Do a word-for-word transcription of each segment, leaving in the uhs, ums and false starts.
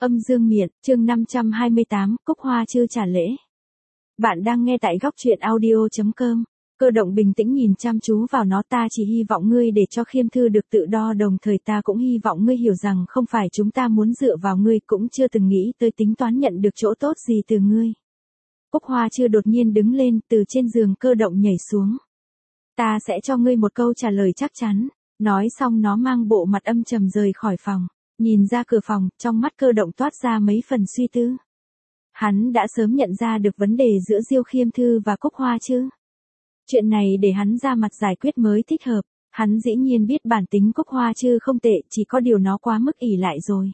Âm dương miện, chương năm trăm hai mươi tám, Cúc Hoa Chư trả lễ. Bạn đang nghe tại góc truyện audio.com. Cơ động bình tĩnh nhìn chăm chú vào nó. Ta chỉ hy vọng ngươi để cho Khiêm Thư được tự đo, đồng thời ta cũng hy vọng ngươi hiểu rằng không phải chúng ta muốn dựa vào ngươi, cũng chưa từng nghĩ tới tính toán nhận được chỗ tốt gì từ ngươi. Cúc Hoa Chư đột nhiên đứng lên, từ trên giường Cơ động nhảy xuống. Ta sẽ cho ngươi một câu trả lời chắc chắn. Nói xong nó mang bộ mặt âm trầm rời khỏi phòng. Nhìn ra cửa phòng, trong mắt Cơ động toát ra mấy phần suy tư. Hắn đã sớm nhận ra được vấn đề giữa Diêu Khiêm Thư và Cúc Hoa Chư. Chuyện này để hắn ra mặt giải quyết mới thích hợp. Hắn dĩ nhiên biết bản tính Cúc Hoa Chư không tệ, chỉ có điều nó quá mức ỷ lại rồi.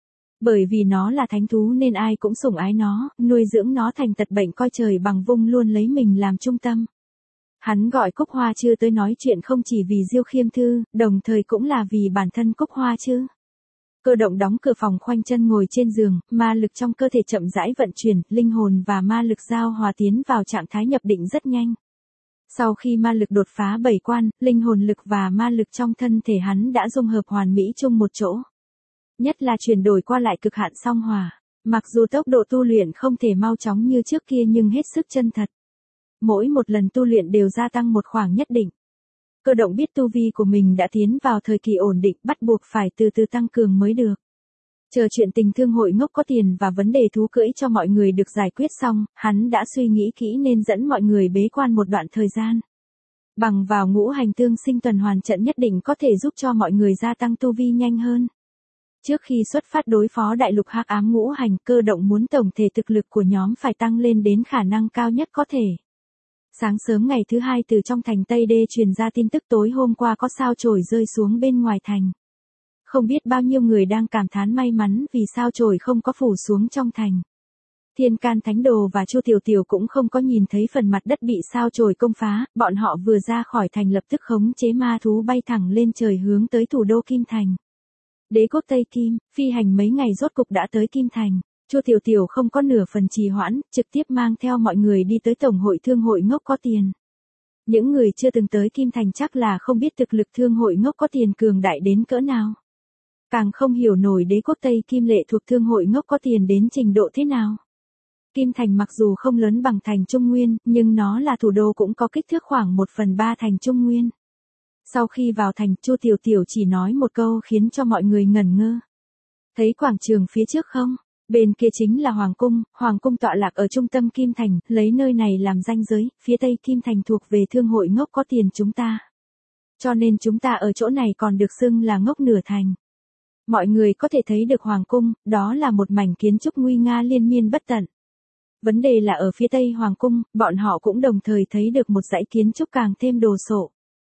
Bởi vì nó là thánh thú nên ai cũng sủng ái nó, nuôi dưỡng nó thành tật bệnh coi trời bằng vung, luôn lấy mình làm trung tâm. Hắn gọi Cúc Hoa Chư tới nói chuyện không chỉ vì Diêu Khiêm Thư, đồng thời cũng là vì bản thân Cúc Hoa Chư. Cơ động đóng cửa phòng, khoanh chân ngồi trên giường, ma lực trong cơ thể chậm rãi vận chuyển, linh hồn và ma lực giao hòa tiến vào trạng thái nhập định rất nhanh. Sau khi ma lực đột phá bảy quan, linh hồn lực và ma lực trong thân thể hắn đã dung hợp hoàn mỹ chung một chỗ. Nhất là chuyển đổi qua lại cực hạn song hòa. Mặc dù tốc độ tu luyện không thể mau chóng như trước kia nhưng hết sức chân thật. Mỗi một lần tu luyện đều gia tăng một khoảng nhất định. Cơ động biết tu vi của mình đã tiến vào thời kỳ ổn định, bắt buộc phải từ từ tăng cường mới được. Chờ chuyện tình thương hội ngốc có tiền và vấn đề thú cưỡi cho mọi người được giải quyết xong, hắn đã suy nghĩ kỹ nên dẫn mọi người bế quan một đoạn thời gian. Bằng vào ngũ hành tương sinh tuần hoàn trận nhất định có thể giúp cho mọi người gia tăng tu vi nhanh hơn. Trước khi xuất phát đối phó đại lục hắc ám ngũ hành, Cơ động muốn tổng thể thực lực của nhóm phải tăng lên đến khả năng cao nhất có thể. Sáng sớm ngày thứ hai, từ trong thành Tây Đê truyền ra tin tức tối hôm qua có sao chổi rơi xuống bên ngoài thành. Không biết bao nhiêu người đang cảm thán may mắn vì sao chổi không có phủ xuống trong thành. Thiên Can Thánh Đồ và Chu Tiểu Tiểu cũng không có nhìn thấy phần mặt đất bị sao chổi công phá, bọn họ vừa ra khỏi thành lập tức khống chế ma thú bay thẳng lên trời hướng tới thủ đô Kim Thành. Đế quốc Tây Kim, phi hành mấy ngày rốt cục đã tới Kim Thành. Chu Tiểu Tiểu không có nửa phần trì hoãn, trực tiếp mang theo mọi người đi tới Tổng hội Thương hội ngốc có tiền. Những người chưa từng tới Kim Thành chắc là không biết thực lực Thương hội ngốc có tiền cường đại đến cỡ nào. Càng không hiểu nổi đế quốc Tây Kim lệ thuộc Thương hội ngốc có tiền đến trình độ thế nào. Kim Thành mặc dù không lớn bằng thành Trung Nguyên, nhưng nó là thủ đô cũng có kích thước khoảng một phần ba thành Trung Nguyên. Sau khi vào thành, Chu Tiểu Tiểu chỉ nói một câu khiến cho mọi người ngẩn ngơ. Thấy quảng trường phía trước không? Bên kia chính là Hoàng Cung, Hoàng Cung tọa lạc ở trung tâm Kim Thành, lấy nơi này làm ranh giới, phía Tây Kim Thành thuộc về Thương hội ngốc có tiền chúng ta. Cho nên chúng ta ở chỗ này còn được xưng là ngốc nửa thành. Mọi người có thể thấy được Hoàng Cung, đó là một mảnh kiến trúc nguy nga liên miên bất tận. Vấn đề là ở phía Tây Hoàng Cung, bọn họ cũng đồng thời thấy được một dãy kiến trúc càng thêm đồ sộ.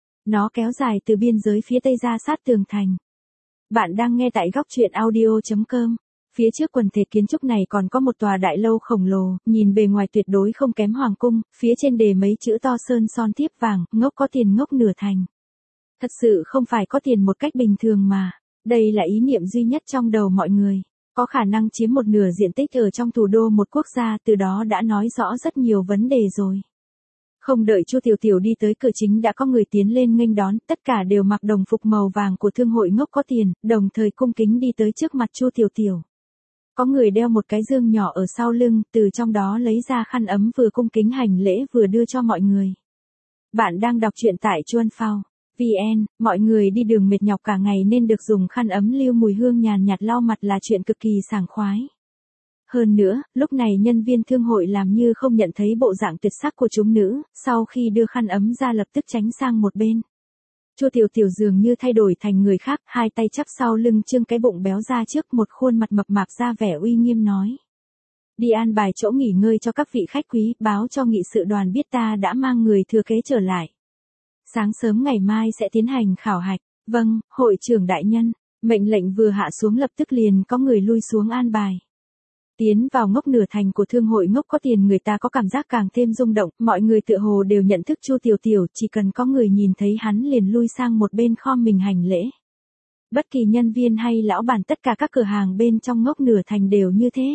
Nó kéo dài từ biên giới phía Tây ra sát tường thành. Bạn đang nghe tại góc truyện audio.com. Phía trước quần thể kiến trúc này còn có một tòa đại lâu khổng lồ, nhìn bề ngoài tuyệt đối không kém Hoàng Cung, phía trên đề mấy chữ to sơn son thiếp vàng, ngốc có tiền ngốc nửa thành. Thật sự không phải có tiền một cách bình thường mà, đây là ý niệm duy nhất trong đầu mọi người, có khả năng chiếm một nửa diện tích ở trong thủ đô một quốc gia, từ đó đã nói rõ rất nhiều vấn đề rồi. Không đợi Chu Tiểu Tiểu đi tới cửa chính đã có người tiến lên nghênh đón, tất cả đều mặc đồng phục màu vàng của Thương hội ngốc có tiền, đồng thời cung kính đi tới trước mặt Chu Tiểu Tiểu. Có người đeo một cái dương nhỏ ở sau lưng, từ trong đó lấy ra khăn ấm vừa cung kính hành lễ vừa đưa cho mọi người. Bạn đang đọc truyện tại Chuan Phao chấm vn, mọi người đi đường mệt nhọc cả ngày nên được dùng khăn ấm lưu mùi hương nhàn nhạt lau mặt là chuyện cực kỳ sảng khoái. Hơn nữa, lúc này nhân viên thương hội làm như không nhận thấy bộ dạng tuyệt sắc của chúng nữ, sau khi đưa khăn ấm ra lập tức tránh sang một bên. Chu Tiểu Tiểu dường như thay đổi thành người khác, hai tay chắp sau lưng trương cái bụng béo ra trước, một khuôn mặt mập mạp ra vẻ uy nghiêm nói. Đi an bài chỗ nghỉ ngơi cho các vị khách quý, báo cho nghị sự đoàn biết ta đã mang người thừa kế trở lại. Sáng sớm ngày mai sẽ tiến hành khảo hạch. Vâng, hội trưởng đại nhân. Mệnh lệnh vừa hạ xuống lập tức liền có người lui xuống an bài. Tiến vào ngốc nửa thành của Thương hội ngốc có tiền, người ta có cảm giác càng thêm rung động, mọi người tựa hồ đều nhận thức Chu Tiểu Tiểu, chỉ cần có người nhìn thấy hắn liền lui sang một bên khom mình hành lễ. Bất kỳ nhân viên hay lão bản tất cả các cửa hàng bên trong ngốc nửa thành đều như thế.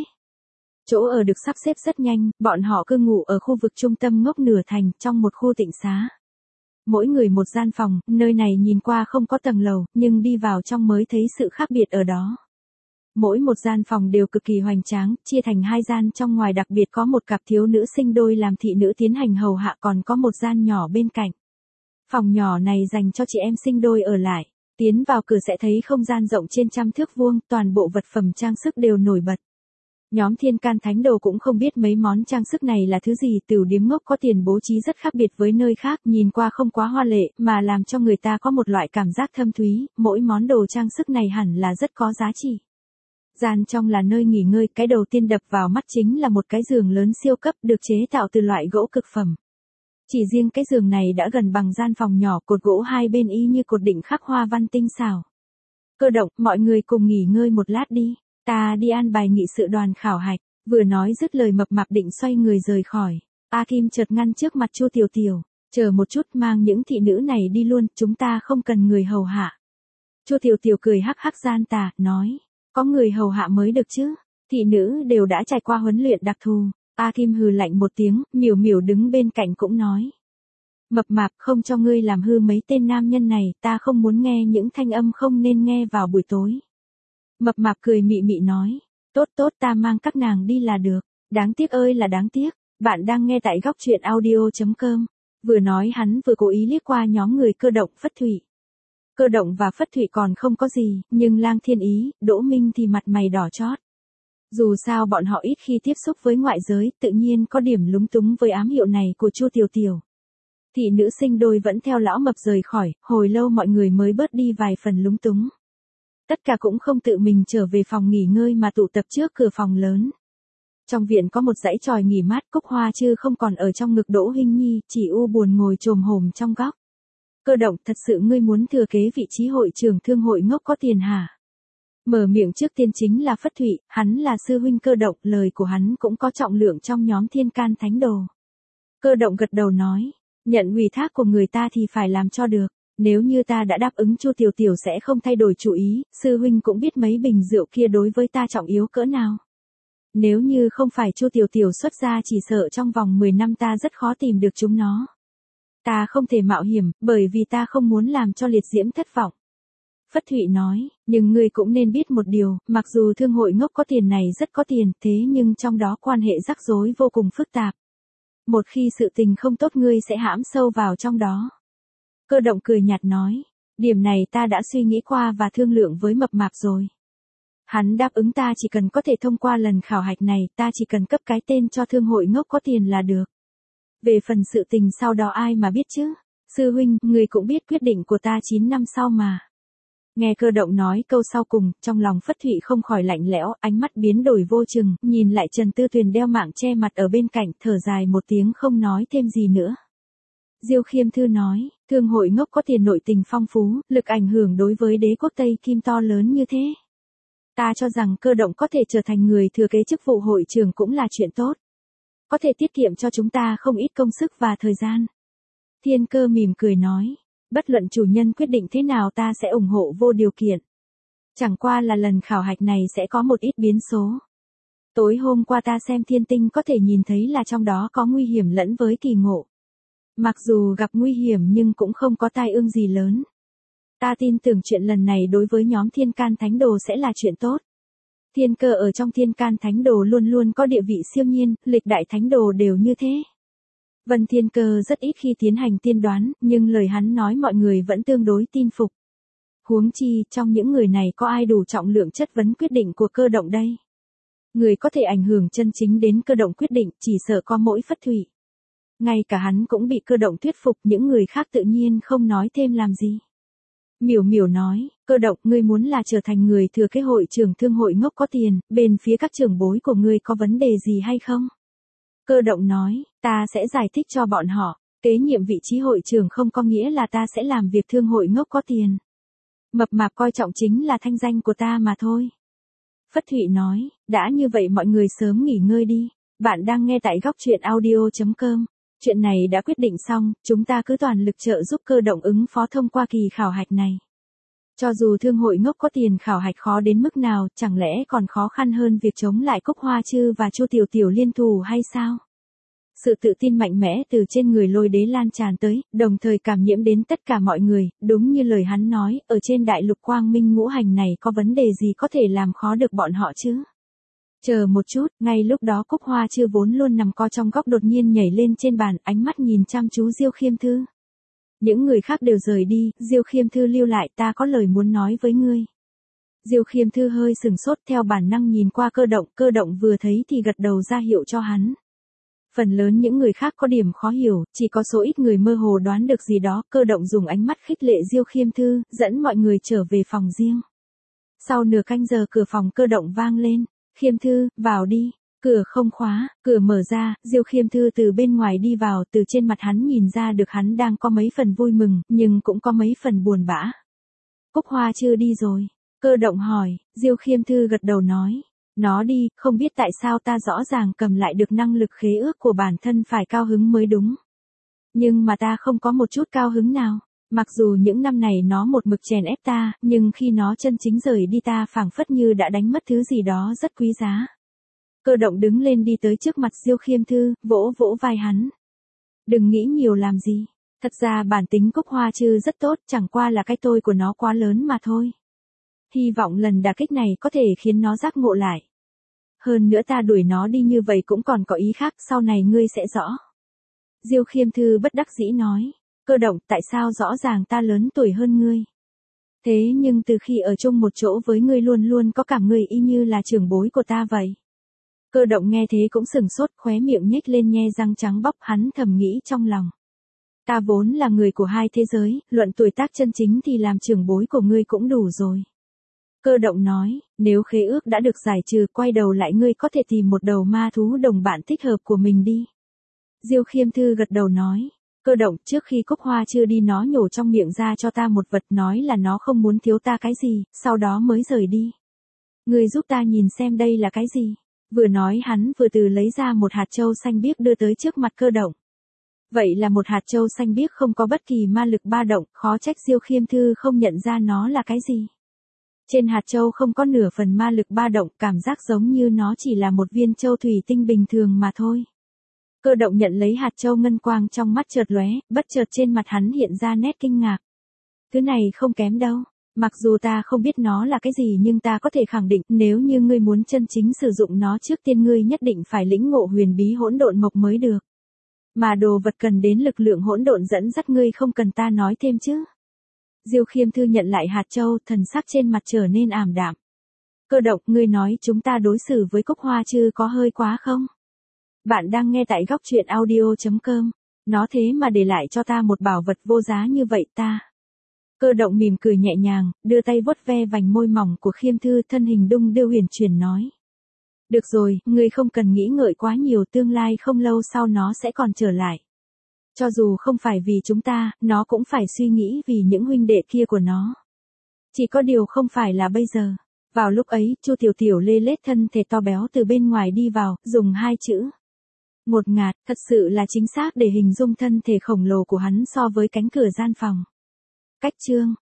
Chỗ ở được sắp xếp rất nhanh, bọn họ cư ngụ ở khu vực trung tâm ngốc nửa thành, trong một khu tịnh xá. Mỗi người một gian phòng, nơi này nhìn qua không có tầng lầu, nhưng đi vào trong mới thấy sự khác biệt ở đó. Mỗi một gian phòng đều cực kỳ hoành tráng, chia thành hai gian, trong ngoài đặc biệt có một cặp thiếu nữ sinh đôi làm thị nữ tiến hành hầu hạ, còn có một gian nhỏ bên cạnh. Phòng nhỏ này dành cho chị em sinh đôi ở lại. Tiến vào cửa sẽ thấy không gian rộng trên trăm thước vuông, toàn bộ vật phẩm trang sức đều nổi bật. Nhóm Thiên Can Thánh Đồ cũng không biết mấy món trang sức này là thứ gì, tửu điếm ngốc có tiền bố trí rất khác biệt với nơi khác, nhìn qua không quá hoa lệ, mà làm cho người ta có một loại cảm giác thâm thúy, mỗi món đồ trang sức này hẳn là rất có giá trị. Gian trong là nơi nghỉ ngơi, cái đầu tiên đập vào mắt chính là một cái giường lớn siêu cấp được chế tạo từ loại gỗ cực phẩm. Chỉ riêng cái giường này đã gần bằng gian phòng nhỏ, cột gỗ hai bên y như cột định khắc hoa văn tinh xảo. Cơ Động, mọi người cùng nghỉ ngơi một lát đi, ta đi an bài nghị sự đoàn khảo hạch. Vừa nói dứt lời Mập Mạp định xoay người rời khỏi. A Kim chợt ngăn trước mặt Chu Tiểu Tiểu, chờ một chút, mang những thị nữ này đi luôn, chúng ta không cần người hầu hạ. Chu Tiểu Tiểu cười hắc hắc gian tà, nói, có người hầu hạ mới được chứ, thị nữ đều đã trải qua huấn luyện đặc thù. A Kim hừ lạnh một tiếng, Miểu Miểu đứng bên cạnh cũng nói, Mập Mạp, không cho ngươi làm hư mấy tên nam nhân này, ta không muốn nghe những thanh âm không nên nghe vào buổi tối. Mập Mạp cười mị mị nói, tốt tốt, ta mang các nàng đi là được. Đáng tiếc ơi là đáng tiếc. Bạn đang nghe tại góc truyện audio chấm com. Vừa nói hắn vừa cố ý liếc qua nhóm người Cơ Động, Phất Thụy. Cơ Động và Phất Thụy còn không có gì, nhưng Lang Thiên Ý, Đỗ Minh thì mặt mày đỏ chót. Dù sao bọn họ ít khi tiếp xúc với ngoại giới, tự nhiên có điểm lúng túng với ám hiệu này của Chu Tiểu Tiểu. Thị nữ sinh đôi vẫn theo lão Mập rời khỏi, hồi lâu mọi người mới bớt đi vài phần lúng túng. Tất cả cũng không tự mình trở về phòng nghỉ ngơi mà tụ tập trước cửa phòng lớn. Trong viện có một dãy chòi nghỉ mát, Cúc Hoa Trư không còn ở trong ngực Đỗ Hinh Nhi, chỉ u buồn ngồi chồm hổm trong góc. Cơ Động, thật sự ngươi muốn thừa kế vị trí hội trưởng thương hội ngốc có tiền hả? Mở miệng trước tiên chính là Phất Thụy, hắn là sư huynh Cơ Động, lời của hắn cũng có trọng lượng trong nhóm Thiên Can Thánh Đồ. Cơ Động gật đầu nói, nhận ủy thác của người ta thì phải làm cho được. Nếu như ta đã đáp ứng, Chu Tiểu Tiểu sẽ không thay đổi chủ ý, sư huynh cũng biết mấy bình rượu kia đối với ta trọng yếu cỡ nào. Nếu như không phải Chu Tiểu Tiểu xuất ra, chỉ sợ trong vòng mười năm ta rất khó tìm được chúng nó. Ta không thể mạo hiểm, bởi vì ta không muốn làm cho Liệt Diễm thất vọng. Phất Thụy nói, nhưng ngươi cũng nên biết một điều, mặc dù thương hội ngốc có tiền này rất có tiền, thế nhưng trong đó quan hệ rắc rối vô cùng phức tạp. Một khi sự tình không tốt ngươi sẽ hãm sâu vào trong đó. Cơ Động cười nhạt nói, điểm này ta đã suy nghĩ qua và thương lượng với Mập Mạp rồi. Hắn đáp ứng ta chỉ cần có thể thông qua lần khảo hạch này, ta chỉ cần cấp cái tên cho thương hội ngốc có tiền là được. Về phần sự tình sau đó ai mà biết chứ? Sư huynh, người cũng biết quyết định của ta chín năm sau mà. Nghe Cơ Động nói câu sau cùng, trong lòng Phất Thụy không khỏi lạnh lẽo, ánh mắt biến đổi vô chừng, nhìn lại Trần Tư Tuyền đeo mạng che mặt ở bên cạnh, thở dài một tiếng không nói thêm gì nữa. Diêu Khiêm Thư nói, thương hội ngốc có tiền, nội tình phong phú, lực ảnh hưởng đối với đế quốc Tây Kim to lớn như thế. Ta cho rằng Cơ Động có thể trở thành người thừa kế chức vụ hội trưởng cũng là chuyện tốt. Có thể tiết kiệm cho chúng ta không ít công sức và thời gian. Thiên Cơ mỉm cười nói, bất luận chủ nhân quyết định thế nào ta sẽ ủng hộ vô điều kiện. Chẳng qua là lần khảo hạch này sẽ có một ít biến số. Tối hôm qua ta xem thiên tinh có thể nhìn thấy là trong đó có nguy hiểm lẫn với kỳ ngộ. Mặc dù gặp nguy hiểm nhưng cũng không có tai ương gì lớn. Ta tin tưởng chuyện lần này đối với nhóm Thiên Can Thánh Đồ sẽ là chuyện tốt. Thiên Cơ ở trong Thiên Can Thánh Đồ luôn luôn có địa vị siêu nhiên, lịch đại thánh đồ đều như thế. Vân Thiên Cơ rất ít khi tiến hành tiên đoán, nhưng lời hắn nói mọi người vẫn tương đối tin phục. Huống chi, trong những người này có ai đủ trọng lượng chất vấn quyết định của Cơ Động đây? Người có thể ảnh hưởng chân chính đến Cơ Động quyết định chỉ sợ có mỗi Phất Thụy. Ngay cả hắn cũng bị Cơ Động thuyết phục, những người khác tự nhiên không nói thêm làm gì. Miểu Miểu nói, Cơ Động, ngươi muốn là trở thành người thừa kế hội trưởng thương hội ngốc có tiền, bên phía các trưởng bối của ngươi có vấn đề gì hay không? Cơ Động nói, ta sẽ giải thích cho bọn họ, kế nhiệm vị trí hội trưởng không có nghĩa là ta sẽ làm việc thương hội ngốc có tiền. Mập Mạp coi trọng chính là thanh danh của ta mà thôi. Phất Thụy nói, đã như vậy mọi người sớm nghỉ ngơi đi, bạn đang nghe tại góc truyện audio chấm com. Chuyện này đã quyết định xong, chúng ta cứ toàn lực trợ giúp Cơ Động ứng phó thông qua kỳ khảo hạch này. Cho dù thương hội ngốc có tiền khảo hạch khó đến mức nào, chẳng lẽ còn khó khăn hơn việc chống lại Cúc Hoa Trư và Chu Tiểu Tiểu liên thủ hay sao? Sự tự tin mạnh mẽ từ trên người lôi đế lan tràn tới, đồng thời cảm nhiễm đến tất cả mọi người, đúng như lời hắn nói, ở trên đại lục quang minh ngũ hành này có vấn đề gì có thể làm khó được bọn họ chứ? Chờ một chút, ngay lúc đó Cúc Hoa Chư vốn luôn nằm co trong góc đột nhiên nhảy lên trên bàn, ánh mắt nhìn chăm chú Diêu Khiêm Thư. Những người khác đều rời đi, Diêu Khiêm Thư lưu lại, ta có lời muốn nói với ngươi. Diêu Khiêm Thư hơi sừng sốt, theo bản năng nhìn qua Cơ Động, Cơ Động vừa thấy thì gật đầu ra hiệu cho hắn. Phần lớn những người khác có điểm khó hiểu, chỉ có số ít người mơ hồ đoán được gì đó, Cơ Động dùng ánh mắt khích lệ Diêu Khiêm Thư, dẫn mọi người trở về phòng riêng. Sau nửa canh giờ cửa phòng Cơ Động vang lên, Khiêm Thư, vào đi. Cửa không khóa, cửa mở ra, Diêu Khiêm Thư từ bên ngoài đi vào, từ trên mặt hắn nhìn ra được hắn đang có mấy phần vui mừng, nhưng cũng có mấy phần buồn bã. Cúc Hoa Chư đi rồi. Cơ Động hỏi, Diêu Khiêm Thư gật đầu nói. Nó đi, không biết tại sao ta rõ ràng cầm lại được năng lực khế ước của bản thân phải cao hứng mới đúng. Nhưng mà ta không có một chút cao hứng nào. Mặc dù những năm này nó một mực chèn ép ta, nhưng khi nó chân chính rời đi ta phảng phất như đã đánh mất thứ gì đó rất quý giá. Cơ Động đứng lên đi tới trước mặt Diêu Khiêm Thư, vỗ vỗ vai hắn. Đừng nghĩ nhiều làm gì. Thật ra bản tính Cúc Hoa Chư rất tốt, chẳng qua là cái tôi của nó quá lớn mà thôi. Hy vọng lần đả kích này có thể khiến nó giác ngộ lại. Hơn nữa ta đuổi nó đi như vậy cũng còn có ý khác, sau này ngươi sẽ rõ. Diêu Khiêm Thư bất đắc dĩ nói. Cơ Động, tại sao rõ ràng ta lớn tuổi hơn ngươi? Thế nhưng từ khi ở chung một chỗ với ngươi luôn luôn có cảm ngươi y như là trưởng bối của ta vậy. Cơ Động nghe thế cũng sừng sốt, khóe miệng nhếch lên nhe răng trắng bóc, hắn thầm nghĩ trong lòng. Ta vốn là người của hai thế giới, luận tuổi tác chân chính thì làm trưởng bối của ngươi cũng đủ rồi. Cơ Động nói, nếu khế ước đã được giải trừ, quay đầu lại ngươi có thể tìm một đầu ma thú đồng bạn thích hợp của mình đi. Diêu Khiêm Thư gật đầu nói. Cơ Động, trước khi Cúc Hoa chưa đi nó nhổ trong miệng ra cho ta một vật, nói là nó không muốn thiếu ta cái gì, sau đó mới rời đi. Ngươi giúp ta nhìn xem đây là cái gì. Vừa nói hắn vừa từ lấy ra một hạt châu xanh biếc đưa tới trước mặt Cơ Động. Vậy là một hạt châu xanh biếc không có bất kỳ ma lực ba động, khó trách Diêu Khiêm Thư không nhận ra nó là cái gì. Trên hạt châu không có nửa phần ma lực ba động, cảm giác giống như nó chỉ là một viên châu thủy tinh bình thường mà thôi. Cơ Động nhận lấy hạt châu, ngân quang trong mắt chợt lóe, bất chợt trên mặt hắn hiện ra nét kinh ngạc. Thứ này không kém đâu. Mặc dù ta không biết nó là cái gì nhưng ta có thể khẳng định, nếu như ngươi muốn chân chính sử dụng nó trước tiên ngươi nhất định phải lĩnh ngộ huyền bí hỗn độn mộc mới được. Mà đồ vật cần đến lực lượng hỗn độn dẫn dắt ngươi không cần ta nói thêm chứ. Diêu Khiêm Thư nhận lại hạt châu, thần sắc trên mặt trở nên ảm đạm. Cơ Động, ngươi nói chúng ta đối xử với Cúc Hoa Chư có hơi quá không? Bạn đang nghe tại góc truyện audio chấm com. Nó thế mà để lại cho ta một bảo vật vô giá như vậy ta. Cơ Động mỉm cười nhẹ nhàng, đưa tay vuốt ve vành môi mỏng của Khiêm Thư, thân hình đung đưa huyền chuyển nói. Được rồi, ngươi không cần nghĩ ngợi quá nhiều, tương lai không lâu sau nó sẽ còn trở lại. Cho dù không phải vì chúng ta, nó cũng phải suy nghĩ vì những huynh đệ kia của nó. Chỉ có điều không phải là bây giờ. Vào lúc ấy, Chu Tiểu Tiểu lê lết thân thể to béo từ bên ngoài đi vào, dùng hai chữ ngột ngạt, thật sự là chính xác để hình dung thân thể khổng lồ của hắn so với cánh cửa gian phòng. Cách chương